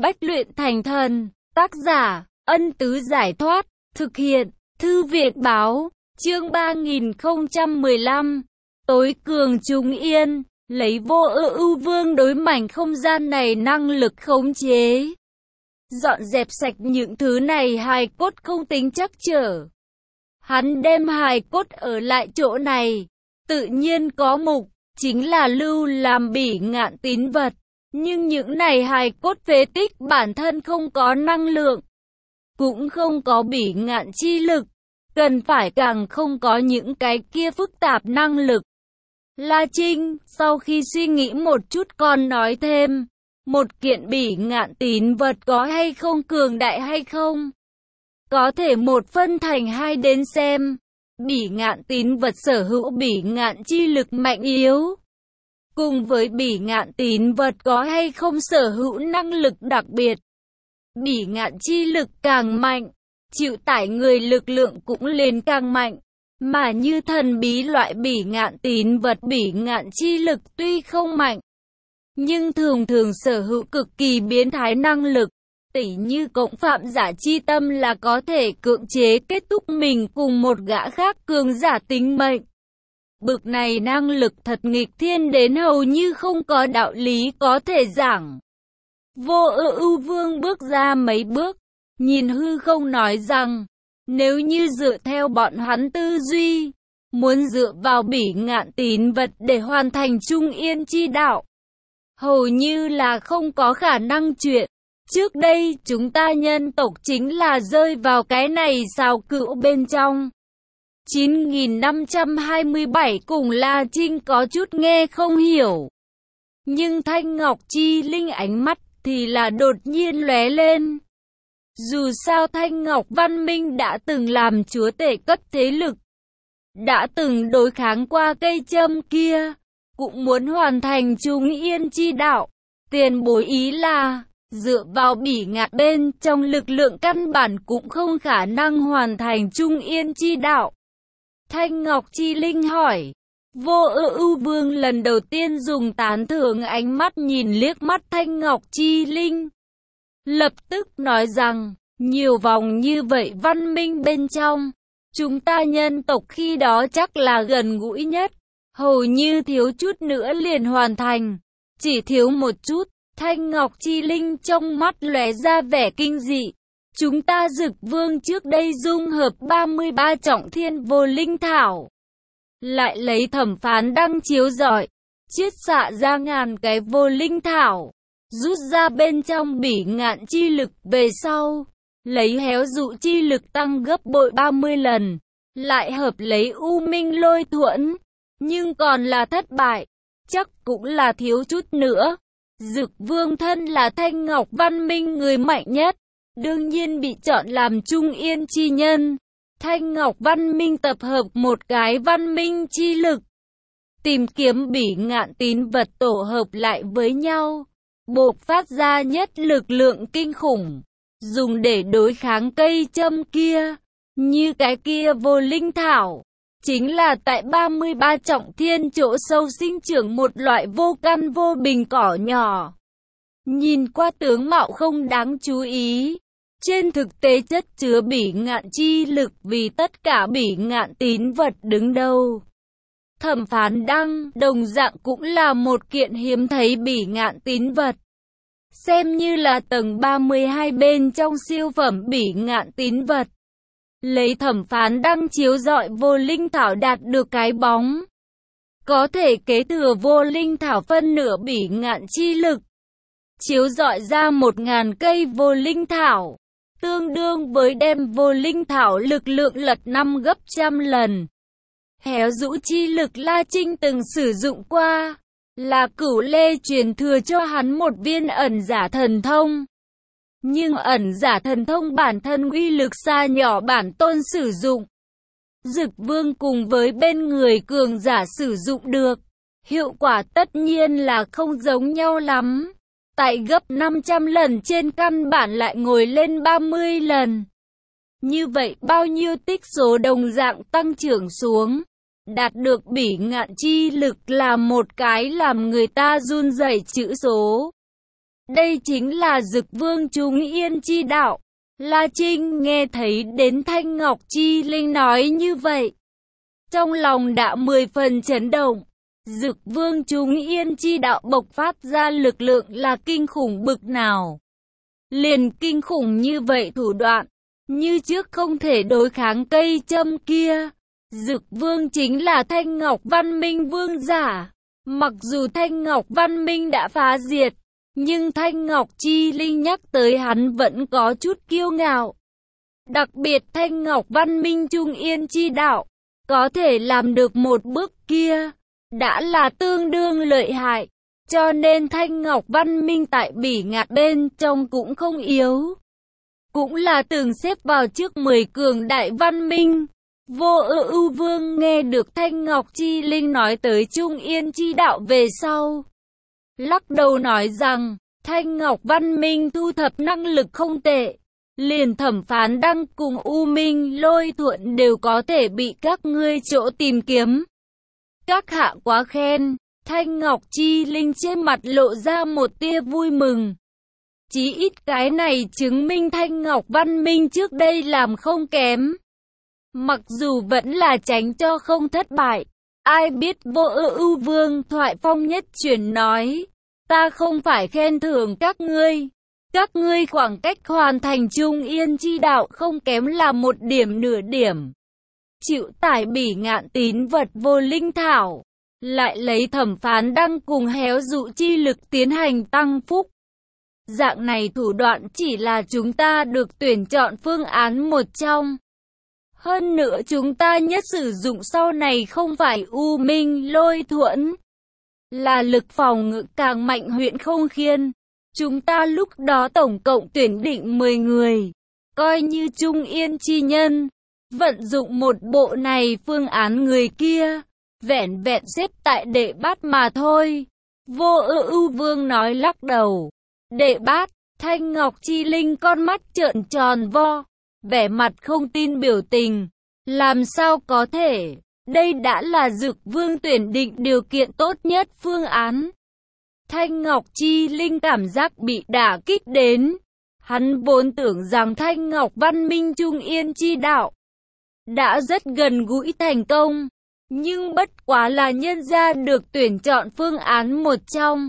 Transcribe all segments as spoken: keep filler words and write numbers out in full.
Bách luyện thành thần. Tác giả, Ân Tứ Giải Thoát. Thực hiện, Thư Viện Báo. Chương ba nghìn không trăm mười lăm. Tối cường trùng yên. Lấy vô ư ưu vương đối mảnh không gian này năng lực khống chế. Dọn dẹp sạch những thứ này, hài cốt không tính trắc trở. Hắn đem hài cốt ở lại chỗ này. Tự nhiên có mục, chính là lưu làm bỉ ngạn tín vật. Nhưng những này hài cốt phế tích bản thân không có năng lượng, cũng không có bỉ ngạn chi lực, cần phải càng không có những cái kia phức tạp năng lực. La Trinh, sau khi suy nghĩ một chút còn nói thêm, một kiện bỉ ngạn tín vật có hay không cường đại hay không? Có thể một phân thành hai đến xem. Bỉ ngạn tín vật sở hữu bỉ ngạn chi lực mạnh yếu, cùng với bỉ ngạn tín vật có hay không sở hữu năng lực đặc biệt. Bỉ ngạn chi lực càng mạnh, chịu tải người lực lượng cũng lên càng mạnh. Mà như thần bí loại bỉ ngạn tín vật, bỉ ngạn chi lực tuy không mạnh, nhưng thường thường sở hữu cực kỳ biến thái năng lực. Tỉ như cộng phạm giả chi tâm là có thể cưỡng chế kết thúc mình cùng một gã khác cường giả tính mệnh. Bực này năng lực thật nghịch thiên đến hầu như không có đạo lý có thể giảng. Vô ư ưu vương bước ra mấy bước, nhìn hư không nói rằng, nếu như dựa theo bọn hắn tư duy, muốn dựa vào bỉ ngạn tín vật để hoàn thành trung yên chi đạo, hầu như là không có khả năng chuyện. Trước đây chúng ta nhân tộc chính là rơi vào cái này xào cựu bên trong. chín nghìn năm trăm hai mươi bảy cùng La Trinh có chút nghe không hiểu. Nhưng Thanh Ngọc Chi Linh ánh mắt thì là đột nhiên lóe lên. Dù sao Thanh Ngọc Văn Minh đã từng làm chúa tể cấp thế lực, đã từng đối kháng qua cây châm kia, cũng muốn hoàn thành trung yên chi đạo. Tiền bối ý là, dựa vào bỉ ngạn bên trong lực lượng căn bản cũng không khả năng hoàn thành trung yên chi đạo. Thanh Ngọc Chi Linh hỏi. Vô ư ưu vương lần đầu tiên dùng tán thưởng ánh mắt nhìn liếc mắt Thanh Ngọc Chi Linh. Lập tức nói rằng, nhiều vòng như vậy văn minh bên trong, chúng ta nhân tộc khi đó chắc là gần gũi nhất. Hầu như thiếu chút nữa liền hoàn thành. Chỉ thiếu một chút. Thanh Ngọc Chi Linh trong mắt lóe ra vẻ kinh dị. Chúng ta Dực Vương trước đây dung hợp ba mươi ba trọng thiên vô linh thảo, lại lấy thẩm phán đăng chiếu rọi, chiết xạ ra ngàn cái vô linh thảo, rút ra bên trong bỉ ngạn chi lực về sau, lấy héo dụ chi lực tăng gấp bội ba mươi lần, lại hợp lấy u minh lôi thuẫn, nhưng còn là thất bại, chắc cũng là thiếu chút nữa. Dực Vương thân là Thanh Ngọc Văn Minh người mạnh nhất, đương nhiên bị chọn làm trung yên chi nhân. Thanh Ngọc Văn Minh tập hợp một cái văn minh chi lực, tìm kiếm bỉ ngạn tín vật tổ hợp lại với nhau, bộc phát ra nhất lực lượng kinh khủng, dùng để đối kháng cây châm kia. Như cái kia vô linh thảo, chính là tại ba mươi ba trọng thiên chỗ sâu sinh trưởng một loại vô căn vô bình cỏ nhỏ. Nhìn qua tướng mạo không đáng chú ý, trên thực tế chất chứa bỉ ngạn chi lực vì tất cả bỉ ngạn tín vật đứng đầu. Thẩm phán đăng đồng dạng cũng là một kiện hiếm thấy bỉ ngạn tín vật, xem như là tầng ba mươi hai bên trong siêu phẩm bỉ ngạn tín vật. Lấy thẩm phán đăng chiếu rọi vô linh thảo đạt được cái bóng, có thể kế thừa vô linh thảo phân nửa bỉ ngạn chi lực, chiếu rọi ra một ngàn cây vô linh thảo, tương đương với đem vô linh thảo lực lượng lật năm gấp trăm lần. Héo dũ chi lực La Trinh từng sử dụng qua, là Cửu Lê truyền thừa cho hắn một viên ẩn giả thần thông. Nhưng ẩn giả thần thông bản thân uy lực xa nhỏ bản tôn sử dụng. Dực Vương cùng với bên người cường giả sử dụng được, hiệu quả tất nhiên là không giống nhau lắm. Tại gấp năm trăm lần trên căn bản lại ngồi lên ba mươi lần. Như vậy bao nhiêu tích số đồng dạng tăng trưởng xuống, đạt được bỉ ngạn chi lực là một cái làm người ta run rẩy chữ số. Đây chính là Dực Vương Trung Yên chi đạo. La Trinh nghe thấy đến Thanh Ngọc Chi Linh nói như vậy, trong lòng đã mười phần chấn động. Dực Vương Trung Yên chi đạo bộc phát ra lực lượng là kinh khủng bực nào. Liền kinh khủng như vậy thủ đoạn, như trước không thể đối kháng cây châm kia. Dực Vương chính là Thanh Ngọc Văn Minh Vương giả. Mặc dù Thanh Ngọc Văn Minh đã phá diệt, nhưng Thanh Ngọc Chi Linh nhắc tới hắn vẫn có chút kiêu ngạo. Đặc biệt Thanh Ngọc Văn Minh Trung Yên chi đạo, có thể làm được một bước kia, đã là tương đương lợi hại. Cho nên Thanh Ngọc Văn Minh tại Bỉ Ngạn bên trong cũng không yếu. Cũng là từng xếp vào trước mười cường đại văn minh. Vô Ưu Ưu Vương nghe được Thanh Ngọc Chi Linh nói tới Trung Yên chi đạo về sau, lắc đầu nói rằng, Thanh Ngọc Văn Minh thu thập năng lực không tệ. Liền Thẩm Phán Đăng cùng U Minh Lôi Thuận đều có thể bị các ngươi chỗ tìm kiếm. Các hạ quá khen. Thanh Ngọc Chi Linh trên mặt lộ ra một tia vui mừng. Chí ít cái này chứng minh Thanh Ngọc Văn Minh trước đây làm không kém. Mặc dù vẫn là tránh cho không thất bại. Ai biết Vô Ưu Ưu Vương thoại phong nhất chuyển nói, ta không phải khen thưởng các ngươi. Các ngươi khoảng cách hoàn thành Trung Yên chi đạo không kém là một điểm nửa điểm. Chịu tải Bỉ Ngạn tín vật vô linh thảo, lại lấy Thẩm Phán Đăng cùng héo dụ chi lực tiến hành tăng phúc. Dạng này thủ đoạn chỉ là chúng ta được tuyển chọn phương án một trong. Hơn nữa chúng ta nhất sử dụng sau này không phải U Minh Lôi Thuẫn, là lực phòng ngự càng mạnh huyện Không Khiên. Chúng ta lúc đó tổng cộng tuyển định mười người, coi như Trung Yên chi nhân. Vận dụng một bộ này phương án người kia, vẹn vẹn xếp tại đệ bát mà thôi. Vô Ưu Ưu Vương nói lắc đầu. Đệ bát, Thanh Ngọc Chi Linh con mắt trợn tròn vo, vẻ mặt không tin biểu tình. Làm sao có thể, đây đã là Dực Vương tuyển định điều kiện tốt nhất phương án. Thanh Ngọc Chi Linh cảm giác bị đả kích đến. Hắn vốn tưởng rằng Thanh Ngọc Văn Minh Trung Yên chi đạo đã rất gần gũi thành công, nhưng bất quá là nhân ra được tuyển chọn phương án một trong.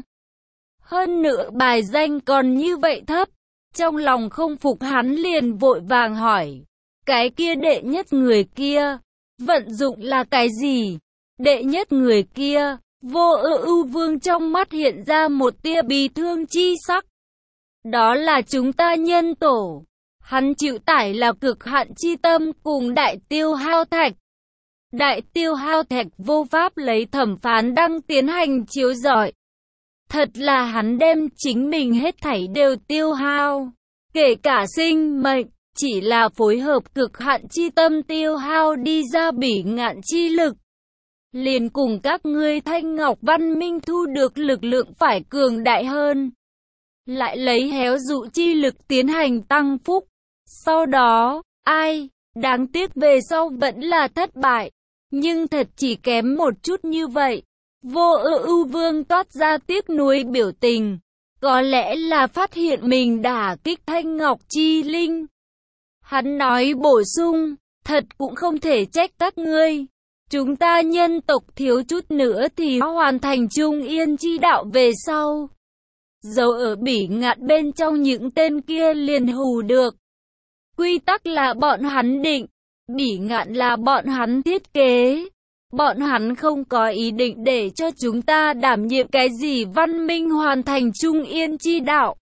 Hơn nữa bài danh còn như vậy thấp, trong lòng không phục hắn liền vội vàng hỏi, cái kia đệ nhất người kia, vận dụng là cái gì? Đệ nhất người kia, Vô Ưu Ưu Vương trong mắt hiện ra một tia bi thương chi sắc. Đó là chúng ta nhân tổ. Hắn chịu tải là cực hạn chi tâm cùng đại tiêu hao thạch. Đại tiêu hao thạch vô pháp lấy Thẩm Phán Đăng tiến hành chiếu rọi. Thật là hắn đem chính mình hết thảy đều tiêu hao, kể cả sinh mệnh, chỉ là phối hợp cực hạn chi tâm tiêu hao đi ra Bỉ Ngạn chi lực. Liền cùng các ngươi Thanh Ngọc Văn Minh thu được lực lượng phải cường đại hơn. Lại lấy héo dụ chi lực tiến hành tăng phúc. Sau đó, ai, đáng tiếc về sau vẫn là thất bại. Nhưng thật chỉ kém một chút như vậy. Vô Ưu Ưu Vương toát ra tiếc nuối biểu tình. Có lẽ là phát hiện mình đả kích Thanh Ngọc Chi Linh. Hắn nói bổ sung, thật cũng không thể trách các ngươi. Chúng ta nhân tộc thiếu chút nữa thì hoàn thành Trung Yên chi đạo về sau. Dấu ở Bỉ Ngạn bên trong những tên kia liền hù được. Quy tắc là bọn hắn định, Bỉ Ngạn là bọn hắn thiết kế. Bọn hắn không có ý định để cho chúng ta đảm nhiệm cái gì văn minh hoàn thành Trung Yên chi đạo.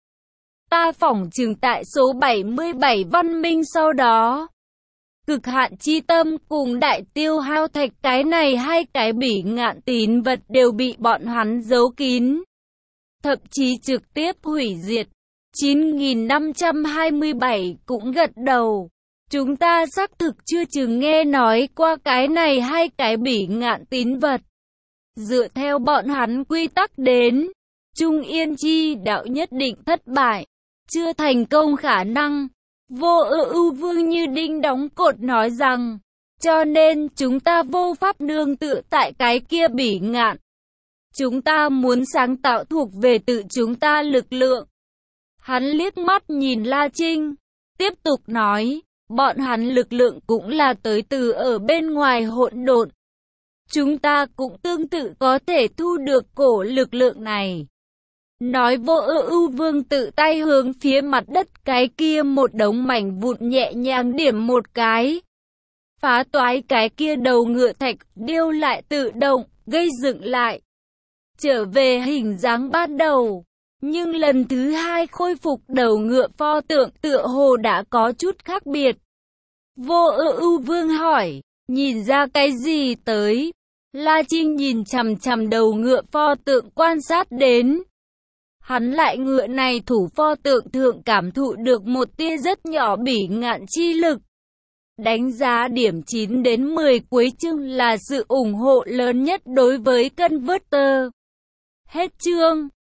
Ta phỏng chừng tại số bảy mươi bảy văn minh sau đó. Cực hạn chi tâm cùng đại tiêu hao thạch cái này hai cái Bỉ Ngạn tín vật đều bị bọn hắn giấu kín. Thậm chí trực tiếp hủy diệt. chín nghìn năm trăm hai mươi bảy cũng gật đầu. Chúng ta xác thực chưa chừng nghe nói qua cái này hai cái Bỉ Ngạn tín vật. Dựa theo bọn hắn quy tắc đến, Trung Yên chi đạo nhất định thất bại, chưa thành công khả năng. Vô Ưu Ưu Vương như đinh đóng cột nói rằng, cho nên chúng ta vô pháp nương tựa tại cái kia Bỉ Ngạn. Chúng ta muốn sáng tạo thuộc về tự chúng ta lực lượng, Hắn liếc mắt nhìn La Trinh, tiếp tục nói, bọn hắn lực lượng cũng là tới từ ở bên ngoài hỗn độn. Chúng ta cũng tương tự có thể thu được cổ lực lượng này. Nói Vô Ưu Vương tự tay hướng phía mặt đất cái kia một đống mảnh vụn nhẹ nhàng điểm một cái. Phá toái cái kia đầu ngựa thạch điêu lại tự động, gây dựng lại. Trở về hình dáng ban đầu. Nhưng lần thứ hai khôi phục đầu ngựa pho tượng tựa hồ đã có chút khác biệt. Vô Ưu Vương hỏi, nhìn ra cái gì tới? La Trinh nhìn chằm chằm đầu ngựa pho tượng quan sát đến. Hắn lại ngựa này thủ pho tượng thượng cảm thụ được một tia rất nhỏ bỉ ngạn chi lực. Đánh giá điểm chín đến mười cuối chương là sự ủng hộ lớn nhất đối với Converter. Hết chương.